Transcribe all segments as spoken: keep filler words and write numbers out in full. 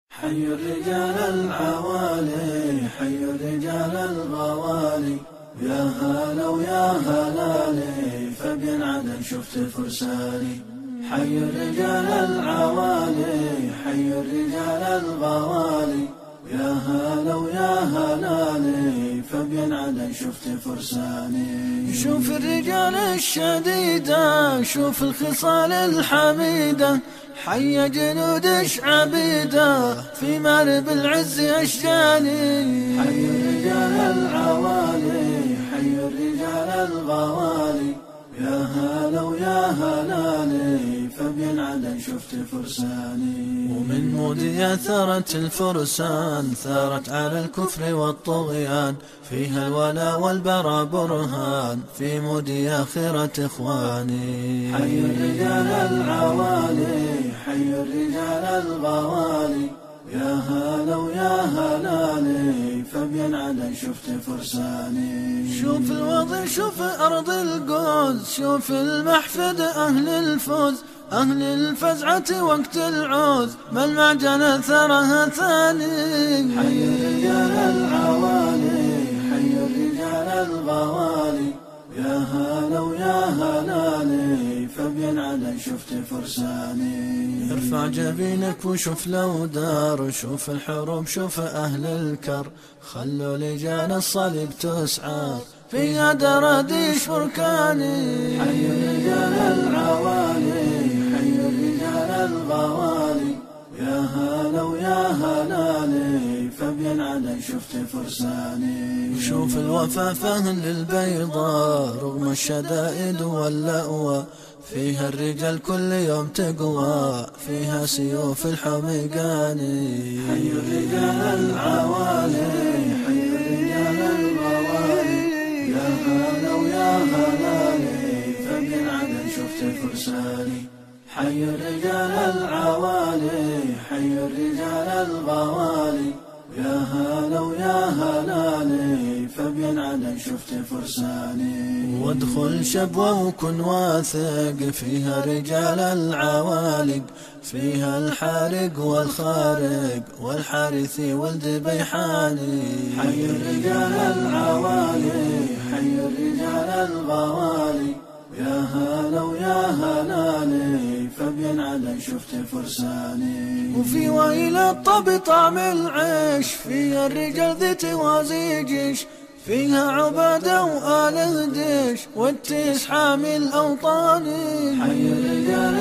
حي الرجال العوالي، حي الرجال الغوالي، يا هلا ويا هلالي، فبين عدن شفت فرساني. حي الرجال العوالي، حي الرجال الغوالي، يا هلا ويا هلالي، فبين عدن شفت فرساني. شوف الرجال الشديدة، شوف الخصال الحميدة، حي جنودش عبيدة في مارب العز أشجاني. حي الرجال العوالي، حي الرجال الغوالي، يا هلا ويا هلالي، فبين عدن شفت فرساني. ومن مودي ثارت الفرسان، ثارت على الكفر والطغيان، فيها الولا والبرى برهان، في مودي خيرة إخواني. حي الرجال العوالي، حي الرجال الغوالي، يا هلا ويا هلالي، فبين عدن شفت فرساني. شوف الوضع، شوف أرض القوس، شوف المحفد أهل الفوز، أهل الفزعة وقت العوز، ما المعجنة ثرها ثاني. حي الرجال العوالي، حي الرجال الغوالي، يا هلا ويا هلالي، فبين عدن شفت فرساني. ارفع جبينك وشوف لو دار، شوف الحروب، شوف أهل الكر، خلوا لجان الصليب تسعى، فيها دراديش فركاني. حي الرجال العوالي، حي الرجال الغوالي، يا هلا ويا هلالي، فبين عدن شفت فرساني. شوف الوفا فهل البيضاء، رغم الشدائد واللأوى، فيها الرجال كل يوم تقوى، فيها سيوف الحميقاني. حي الرجال العوالي، حي الرجال الغوالي، يا هلا ويا هلالي، فبين عدن شفت فرساني. حي الرجال العوالي، حي الرجال الغوالي، يا هلا ويا هلالي، فبين عدن شفت فرساني. وادخل شبوة وكن واثق، فيها رجال العوالق، فيها الحارق والخارق، والحارثي ولد بيحاني. حي الرجال العوالي، حي الرجال الغوالي، يا هلا ويا هلالي، فبين عدن شفت فرساني. وفي ويل الطب طعم العيش، فيها الرجال ذي توازي جيش، فيها عبادة وآل هديش، والتيس حامي الأوطاني. حي الرجال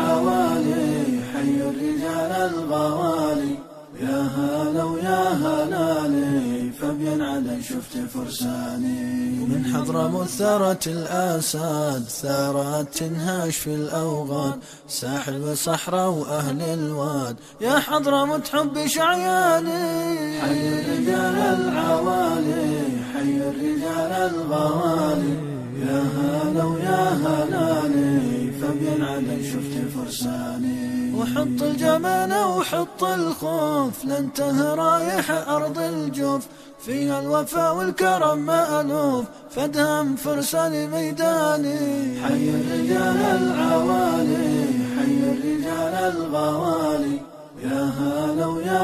العوالي، حي الرجال الغوالي، يا هلا ويا هلالي، فبين عدن شفت فرساني. ومن حضرموت ثارت الآساد، ثارت تنهاش في الأوغاد، ساحل وصحراء وأهل الواد، يا حضرموت حب شعياني. حي الرجال العوالي، حي الرجال الغوالي، يا هلا ويا هلالي، فبين عدن شفت فرساني. وحط الجمانة وحط الخوف، لانته رايح أرض الجوف، فيها الوفا والكرم مألوف، فدهم فرسان ميداني. حي الرجال العوالي، حي الرجال الغوالي، يا هلا ويا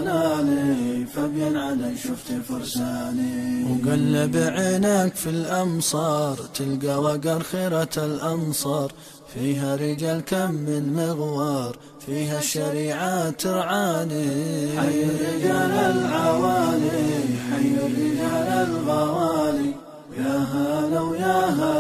هلالي، فبين عدن شفت فرساني. وقلب عينك في الأمصار، تلقى وقر خيرة الأنصار، فيها رجال كم من مغوار، فيها الشريعة ترعاني. حي الرجال العوالي، حي الرجال الغوالي، يا هلا ويا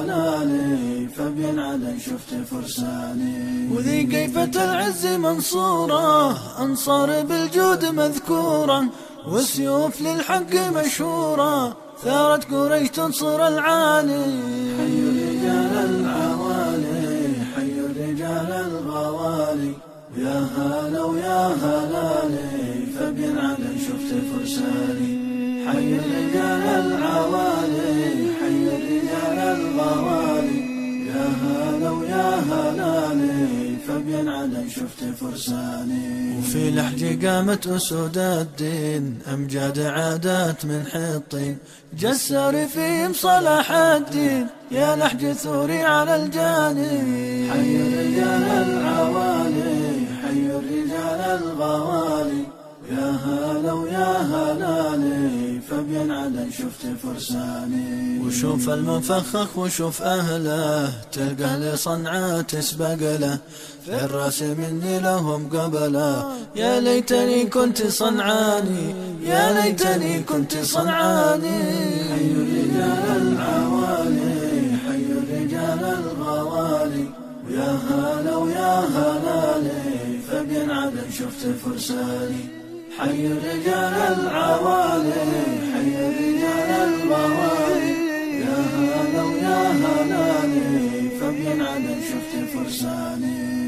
هلالي، فبين عدن شفت فرساني. وذي كيفة العز منصورة، أنصار بالجود مذكورة، وسيوف للحق مشهورة، ثارت قريش تنصر العالي. حي الرجال العوالي، حي الرجال الغوالي، يا هلا ويا هلالي، فبين عدن شفت فرساني. حي الرجال العوالي، حي الرجال الغوالي، يا هلا ويا هلالي، فبين عدن شفت فرساني. وفي لحج قامت أسود الدين، أمجاد عادات من حطين، جسر فيهم صلاح الدين، يا لحج ثوري على الجاني. حي الرجال العوالي، حي الرجال الغوالي، يا هلا ويا هلالي فبينعدن شفت فرساني. وشوف المفخخ وشوف أهله تلقاه لصنعاء تسبق له، في الراس مني لهم قبله. يا ليتني كنت صنعاني يا ليتني كنت صنعاني. حي الرجال العوالي حي الرجال الغوالي، ويا هلا ويا هلالي فبينعدن شفت فرساني. حي الرجال العوالي حي الرجال الغوالي، يا هلا ويا هلالي فبينعدن شفت فرساني.